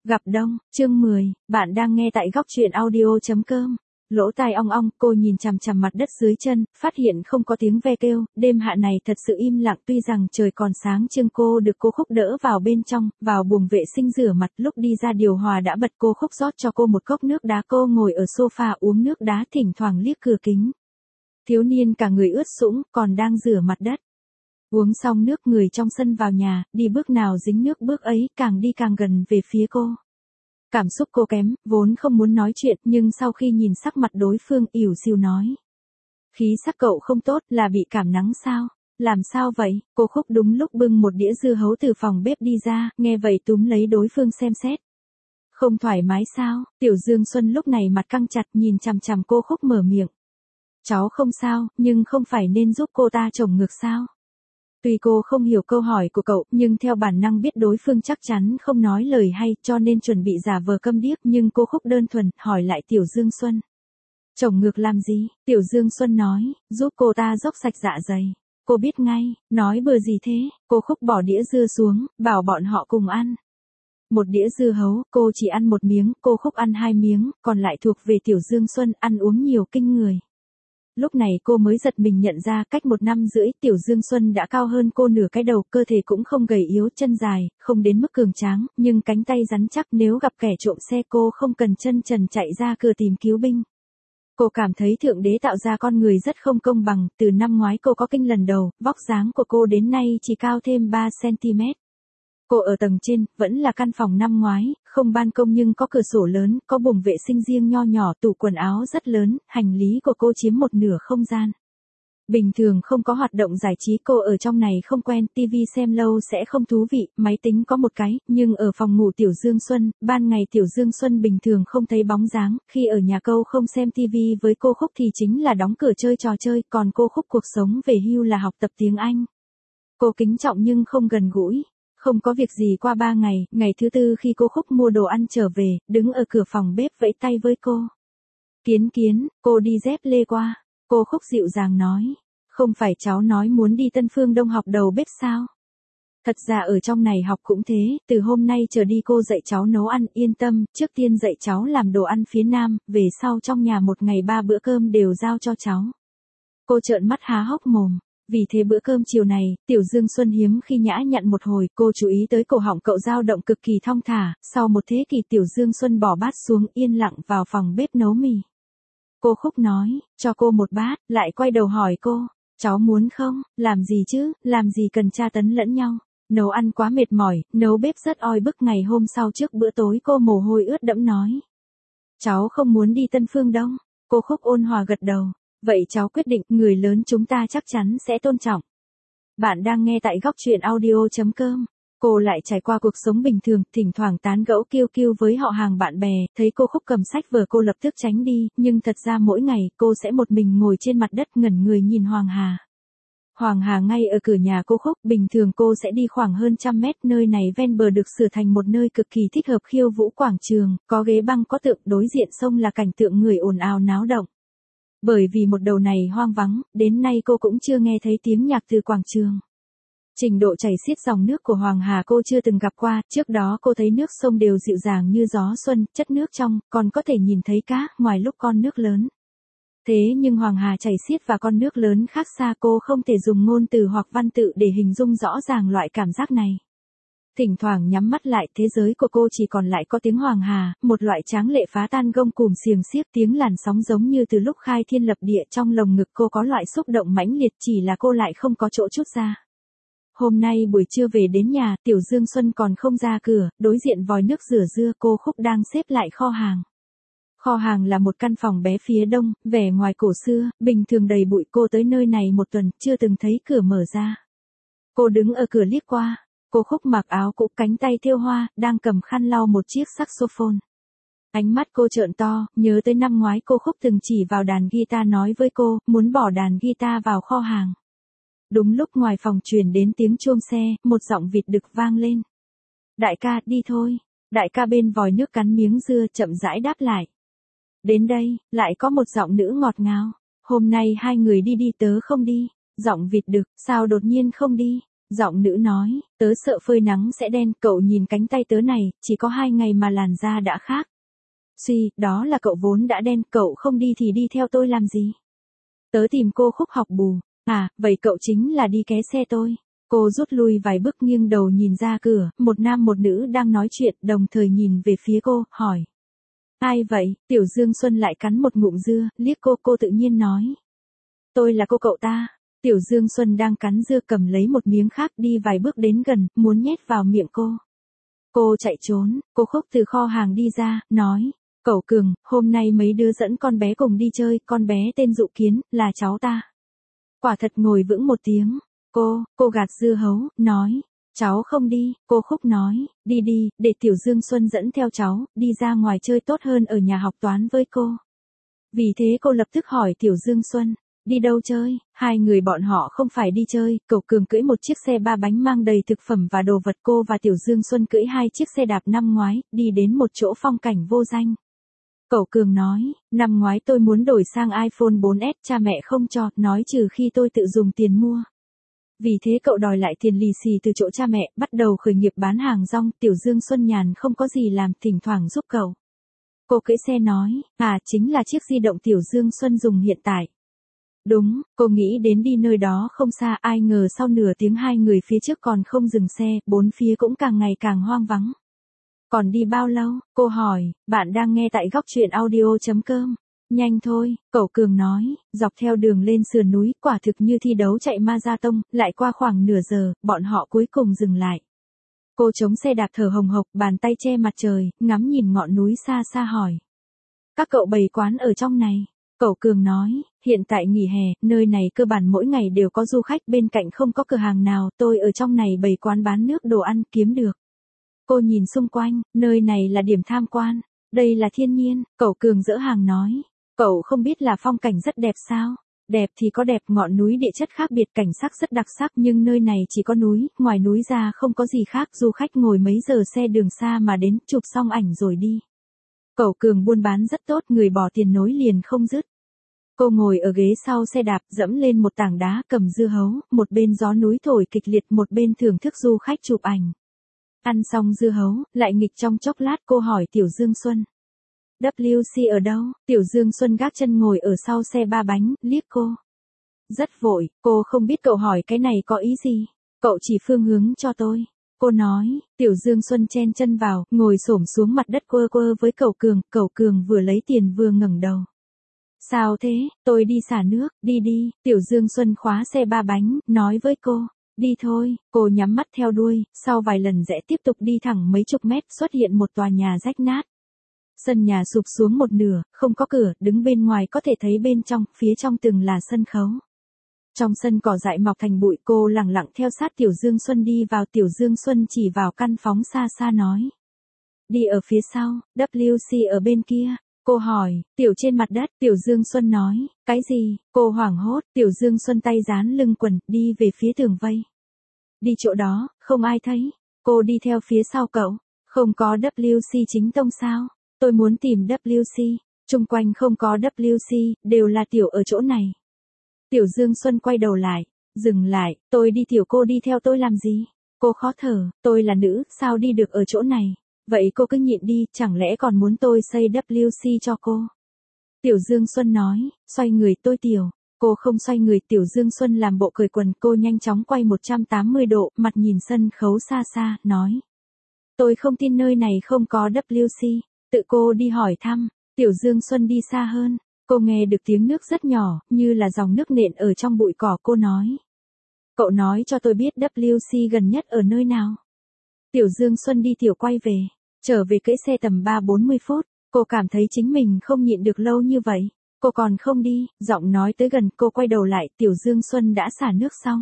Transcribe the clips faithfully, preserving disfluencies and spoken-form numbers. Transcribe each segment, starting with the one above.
Gặp đông, chương mười, bạn đang nghe tại góc truyện audio chấm com. Lỗ tai ong ong, cô nhìn chằm chằm mặt đất dưới chân, phát hiện không có tiếng ve kêu, đêm hạ này thật sự im lặng, tuy rằng trời còn sáng nhưng cô được cô Khúc đỡ vào bên trong, vào buồng vệ sinh rửa mặt, lúc đi ra điều hòa đã bật, cô Khúc rót cho cô một cốc nước đá, cô ngồi ở sofa uống nước đá, thỉnh thoảng liếc cửa kính. Thiếu niên cả người ướt sũng, còn đang rửa mặt đất. Uống xong nước, người trong sân vào nhà, đi bước nào dính nước bước ấy, càng đi càng gần về phía cô. Cảm xúc cô kém, vốn không muốn nói chuyện, nhưng sau khi nhìn sắc mặt đối phương, ỉu xìu nói. Khí sắc cậu không tốt, là bị cảm nắng sao? Làm sao vậy? Cô Khúc đúng lúc bưng một đĩa dưa hấu từ phòng bếp đi ra, nghe vậy túm lấy đối phương xem xét. Không thoải mái sao? Tiểu Dương Xuân lúc này mặt căng chặt, nhìn chằm chằm cô Khúc mở miệng. Cháu không sao, nhưng không phải nên giúp cô ta chổng ngược sao? Tuy cô không hiểu câu hỏi của cậu, nhưng theo bản năng biết đối phương chắc chắn không nói lời hay, cho nên chuẩn bị giả vờ câm điếc, nhưng cô Khúc đơn thuần, hỏi lại Tiểu Dương Xuân. Chổng ngược làm gì? Tiểu Dương Xuân nói, giúp cô ta dốc sạch dạ dày. Cô biết ngay, nói bừa gì thế? Cô Khúc bỏ đĩa dưa xuống, bảo bọn họ cùng ăn. Một đĩa dưa hấu, cô chỉ ăn một miếng, cô Khúc ăn hai miếng, còn lại thuộc về Tiểu Dương Xuân, ăn uống nhiều kinh người. Lúc này cô mới giật mình nhận ra, cách một năm rưỡi, Tiểu Dương Xuân đã cao hơn cô nửa cái đầu, cơ thể cũng không gầy yếu, chân dài, không đến mức cường tráng, nhưng cánh tay rắn chắc, nếu gặp kẻ trộm xe cô không cần chân trần chạy ra cửa tìm cứu binh. Cô cảm thấy Thượng Đế tạo ra con người rất không công bằng, từ năm ngoái cô có kinh lần đầu, vóc dáng của cô đến nay chỉ cao thêm ba xăng-ti-mét. Cô ở tầng trên, vẫn là căn phòng năm ngoái, không ban công nhưng có cửa sổ lớn, có buồng vệ sinh riêng nho nhỏ, tủ quần áo rất lớn, hành lý của cô chiếm một nửa không gian. Bình thường không có hoạt động giải trí, cô ở trong này không quen, tivi xem lâu sẽ không thú vị, máy tính có một cái, nhưng ở phòng ngủ Tiểu Dương Xuân, ban ngày Tiểu Dương Xuân bình thường không thấy bóng dáng, khi ở nhà cô không xem tivi với cô Khúc thì chính là đóng cửa chơi trò chơi, còn cô Khúc cuộc sống về hưu là học tập tiếng Anh. Cô kính trọng nhưng không gần gũi. Không có việc gì qua ba ngày, ngày thứ tư khi cô Khúc mua đồ ăn trở về, đứng ở cửa phòng bếp vẫy tay với cô. Kiến Kiến, cô đi dép lê qua. Cô Khúc dịu dàng nói, không phải cháu nói muốn đi Tân Phương Đông học đầu bếp sao? Thật ra ở trong này học cũng thế, từ hôm nay trở đi cô dạy cháu nấu ăn, yên tâm, trước tiên dạy cháu làm đồ ăn phía Nam, về sau trong nhà một ngày ba bữa cơm đều giao cho cháu. Cô trợn mắt há hốc mồm. Vì thế bữa cơm chiều này, Tiểu Dương Xuân hiếm khi nhã nhặn một hồi, cô chú ý tới cổ họng cậu dao động cực kỳ thong thả, sau một thế kỷ Tiểu Dương Xuân bỏ bát xuống, yên lặng vào phòng bếp nấu mì. Cô Khúc nói, cho cô một bát, lại quay đầu hỏi cô, cháu muốn không, làm gì chứ, làm gì cần tra tấn lẫn nhau, nấu ăn quá mệt mỏi, nấu bếp rất oi bức. Ngày hôm sau trước bữa tối cô mồ hôi ướt đẫm nói, cháu không muốn đi Tân Phương Đông. Cô Khúc ôn hòa gật đầu. Vậy cháu quyết định, người lớn chúng ta chắc chắn sẽ tôn trọng. Bạn đang nghe tại góc truyện audio chấm com. Cô lại trải qua cuộc sống bình thường, thỉnh thoảng tán gẫu kiêu kiêu với họ hàng bạn bè, thấy cô Khúc cầm sách vở cô lập tức tránh đi, nhưng thật ra mỗi ngày cô sẽ một mình ngồi trên mặt đất ngẩn người nhìn Hoàng Hà. Hoàng Hà ngay ở cửa nhà cô Khúc, bình thường cô sẽ đi khoảng hơn trăm mét, nơi này ven bờ được sửa thành một nơi cực kỳ thích hợp khiêu vũ quảng trường, có ghế băng có tượng, đối diện sông là cảnh tượng người ồn ào náo động. Bởi vì một đầu này hoang vắng, đến nay cô cũng chưa nghe thấy tiếng nhạc từ quảng trường. Trình độ chảy xiết dòng nước của Hoàng Hà cô chưa từng gặp qua, trước đó cô thấy nước sông đều dịu dàng như gió xuân, chất nước trong, còn có thể nhìn thấy cá, ngoài lúc con nước lớn. Thế nhưng Hoàng Hà chảy xiết và con nước lớn khác xa, cô không thể dùng ngôn từ hoặc văn tự để hình dung rõ ràng loại cảm giác này. Thỉnh thoảng nhắm mắt lại, thế giới của cô chỉ còn lại có tiếng Hoàng Hà, một loại tráng lệ phá tan gông cùm xiềng xiếc, tiếng làn sóng giống như từ lúc khai thiên lập địa, trong lồng ngực cô có loại xúc động mãnh liệt, chỉ là cô lại không có chỗ trút ra. Hôm nay buổi trưa về đến nhà, Tiểu Dương Xuân còn không ra cửa, đối diện vòi nước rửa dưa, cô Khúc đang xếp lại kho hàng. Kho hàng là một căn phòng bé phía đông, vẻ ngoài cổ xưa, bình thường đầy bụi, cô tới nơi này một tuần, chưa từng thấy cửa mở ra. Cô đứng ở cửa liếc qua. Cô Khúc mặc áo cũ, cánh tay thêu hoa, đang cầm khăn lau một chiếc saxophone. Ánh mắt cô trợn to, nhớ tới năm ngoái cô Khúc từng chỉ vào đàn guitar nói với cô, muốn bỏ đàn guitar vào kho hàng. Đúng lúc ngoài phòng truyền đến tiếng chuông xe, một giọng vịt đực vang lên. Đại ca, đi thôi. Đại ca bên vòi nước cắn miếng dưa, chậm rãi đáp lại. Đến đây, lại có một giọng nữ ngọt ngào. Hôm nay hai người đi đi, tớ không đi. Giọng vịt đực, sao đột nhiên không đi? Giọng nữ nói, tớ sợ phơi nắng sẽ đen, cậu nhìn cánh tay tớ này, chỉ có hai ngày mà làn da đã khác. Suy, đó là cậu vốn đã đen, cậu không đi thì đi theo tôi làm gì? Tớ tìm cô Khúc học bù. À, vậy cậu chính là đi ké xe tôi. Cô rút lui vài bước nghiêng đầu nhìn ra cửa, một nam một nữ đang nói chuyện đồng thời nhìn về phía cô, hỏi. Ai vậy? Tiểu Dương Xuân lại cắn một ngụm dưa, liếc cô, cô tự nhiên nói. Tôi là cô cậu ta. Tiểu Dương Xuân đang cắn dưa cầm lấy một miếng khác đi vài bước đến gần, muốn nhét vào miệng cô. Cô chạy trốn, cô Khúc từ kho hàng đi ra, nói. Cậu Cường, hôm nay mấy đứa dẫn con bé cùng đi chơi, con bé tên Dụ Kiến, là cháu ta. Quả thật ngồi vững một tiếng. Cô, cô gạt dưa hấu, nói. Cháu không đi, cô Khúc nói. Đi đi, để Tiểu Dương Xuân dẫn theo cháu, đi ra ngoài chơi tốt hơn ở nhà học toán với cô. Vì thế cô lập tức hỏi Tiểu Dương Xuân. Đi đâu chơi? Hai người bọn họ không phải đi chơi, cậu Cường cưỡi một chiếc xe ba bánh mang đầy thực phẩm và đồ vật, cô và Tiểu Dương Xuân cưỡi hai chiếc xe đạp năm ngoái, đi đến một chỗ phong cảnh vô danh. Cậu Cường nói, năm ngoái tôi muốn đổi sang iPhone bốn S, cha mẹ không cho, nói trừ khi tôi tự dùng tiền mua. Vì thế cậu đòi lại tiền lì xì từ chỗ cha mẹ, bắt đầu khởi nghiệp bán hàng rong. Tiểu Dương Xuân nhàn không có gì làm, thỉnh thoảng giúp cậu. Cô cưỡi xe nói, à chính là chiếc di động Tiểu Dương Xuân dùng hiện tại. Đúng, cô nghĩ đến đi nơi đó không xa, ai ngờ sau nửa tiếng hai người phía trước còn không dừng xe, bốn phía cũng càng ngày càng hoang vắng. Còn đi bao lâu? Cô hỏi, bạn đang nghe tại góc truyện audio chấm com. Nhanh thôi, cậu Cường nói, dọc theo đường lên sườn núi, quả thực như thi đấu chạy marathon, lại qua khoảng nửa giờ, bọn họ cuối cùng dừng lại. Cô chống xe đạp thở hồng hộc, bàn tay che mặt trời, ngắm nhìn ngọn núi xa xa hỏi. Các cậu bày quán ở trong này. Cậu Cường nói, hiện tại nghỉ hè, nơi này cơ bản mỗi ngày đều có du khách, bên cạnh không có cửa hàng nào, tôi ở trong này bày quán bán nước đồ ăn kiếm được. Cô nhìn xung quanh, nơi này là điểm tham quan, đây là thiên nhiên, cậu Cường dỡ hàng nói. Cậu không biết là phong cảnh rất đẹp sao? Đẹp thì có đẹp, ngọn núi địa chất khác biệt, cảnh sắc rất đặc sắc, nhưng nơi này chỉ có núi, ngoài núi ra không có gì khác, du khách ngồi mấy giờ xe đường xa mà đến, chụp xong ảnh rồi đi. Cậu Cường buôn bán rất tốt, người bỏ tiền nối liền không dứt. Cô ngồi ở ghế sau xe đạp, dẫm lên một tảng đá, cầm dưa hấu, một bên gió núi thổi kịch liệt, một bên thưởng thức du khách chụp ảnh. Ăn xong dưa hấu, lại nghịch trong chốc lát, cô hỏi Tiểu Dương Xuân. vê xê ở đâu? Tiểu Dương Xuân gác chân ngồi ở sau xe ba bánh, liếc cô. Rất vội, cô không biết cậu hỏi cái này có ý gì. Cậu chỉ phương hướng cho tôi. Cô nói, Tiểu Dương Xuân chen chân vào, ngồi xổm xuống mặt đất quơ quơ với cậu Cường, cậu Cường vừa lấy tiền vừa ngẩng đầu. Sao thế, tôi đi xả nước, đi đi, Tiểu Dương Xuân khóa xe ba bánh, nói với cô. Đi thôi, cô nhắm mắt theo đuôi, sau vài lần rẽ tiếp tục đi thẳng mấy chục mét, xuất hiện một tòa nhà rách nát. Sân nhà sụp xuống một nửa, không có cửa, đứng bên ngoài có thể thấy bên trong, phía trong tường là sân khấu. Trong sân cỏ dại mọc thành bụi, cô lẳng lặng theo sát Tiểu Dương Xuân đi vào. Tiểu Dương Xuân chỉ vào căn phòng xa xa nói. Đi ở phía sau, vê xê ở bên kia. Cô hỏi, Tiểu trên mặt đất, Tiểu Dương Xuân nói, cái gì? Cô hoảng hốt, Tiểu Dương Xuân tay dán lưng quần, đi về phía tường vây. Đi chỗ đó, không ai thấy. Cô đi theo phía sau cậu, không có vê xê chính tông sao? Tôi muốn tìm vê xê, chung quanh không có vê xê, đều là Tiểu ở chỗ này. Tiểu Dương Xuân quay đầu lại, dừng lại, tôi đi Tiểu, cô đi theo tôi làm gì? Cô khó thở, tôi là nữ, sao đi được ở chỗ này? Vậy cô cứ nhịn đi, chẳng lẽ còn muốn tôi xây vê xê cho cô? Tiểu Dương Xuân nói, xoay người tôi Tiểu. Cô không xoay người, Tiểu Dương Xuân làm bộ cởi quần, cô nhanh chóng quay một trăm tám mươi độ, mặt nhìn sân khấu xa xa, nói. Tôi không tin nơi này không có vê xê, tự cô đi hỏi thăm. Tiểu Dương Xuân đi xa hơn, cô nghe được tiếng nước rất nhỏ, như là dòng nước nện ở trong bụi cỏ. Cô nói. Cậu nói cho tôi biết vê xê gần nhất ở nơi nào. Tiểu Dương Xuân đi Tiểu quay về, trở về cưỡi xe tầm ba bốn mươi phút, cô cảm thấy chính mình không nhịn được lâu như vậy. Cô còn không đi, giọng nói tới gần, cô quay đầu lại, Tiểu Dương Xuân đã xả nước xong.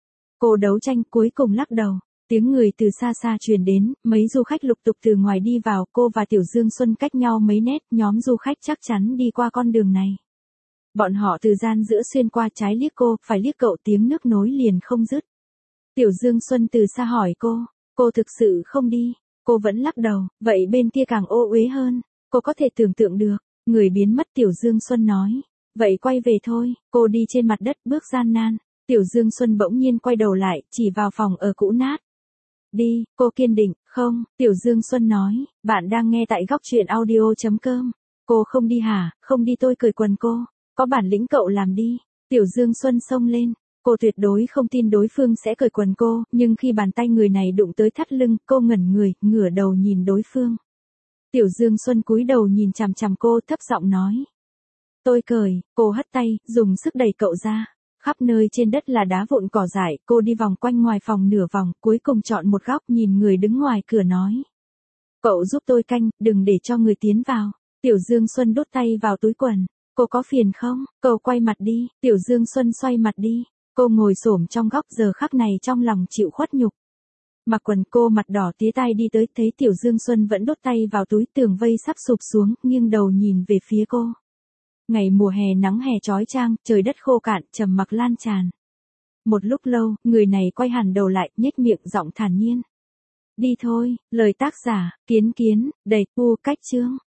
Cô đấu tranh, cuối cùng lắc đầu. Tiếng người từ xa xa truyền đến, mấy du khách lục tục từ ngoài đi vào, cô và Tiểu Dương Xuân cách nhau mấy nét, nhóm du khách chắc chắn đi qua con đường này. Bọn họ từ gian giữa xuyên qua, trái liếc cô, phải liếc cậu, tiếng nước nối liền không dứt. Tiểu Dương Xuân từ xa hỏi cô, cô thực sự không đi, cô vẫn lắc đầu, vậy bên kia càng ô uế hơn, cô có thể tưởng tượng được, người biến mất. Tiểu Dương Xuân nói, vậy quay về thôi, cô đi trên mặt đất, bước gian nan. Tiểu Dương Xuân bỗng nhiên quay đầu lại, chỉ vào phòng ở cũ nát. Đi, cô kiên định, không, Tiểu Dương Xuân nói, bạn đang nghe tại góc truyện audio.com. Cô không đi hả, không đi tôi cởi quần cô, có bản lĩnh cậu làm đi. Tiểu Dương Xuân xông lên, cô tuyệt đối không tin đối phương sẽ cởi quần cô, nhưng khi bàn tay người này đụng tới thắt lưng, cô ngẩn người, ngửa đầu nhìn đối phương. Tiểu Dương Xuân cúi đầu nhìn chằm chằm cô, thấp giọng nói. Tôi cởi, cô hất tay, dùng sức đẩy cậu ra. Khắp nơi trên đất là đá vụn cỏ dại, cô đi vòng quanh ngoài phòng nửa vòng, cuối cùng chọn một góc nhìn người đứng ngoài cửa nói. Cậu giúp tôi canh, đừng để cho người tiến vào. Tiểu Dương Xuân đút tay vào túi quần. Cô có phiền không? Cậu quay mặt đi. Tiểu Dương Xuân xoay mặt đi. Cô ngồi xổm trong góc, giờ khắc này trong lòng chịu khuất nhục. Mặc quần, cô mặt đỏ tía tai đi tới, thấy Tiểu Dương Xuân vẫn đút tay vào túi, tường vây sắp sụp xuống, nghiêng đầu nhìn về phía cô. Ngày mùa hè nắng hè chói chang, trời đất khô cạn, trầm mặc lan tràn. Một lúc lâu, người này quay hẳn đầu lại, nhếch miệng giọng thản nhiên. Đi thôi, lời tác giả, Kiến Kiến, đầy, u cách chương.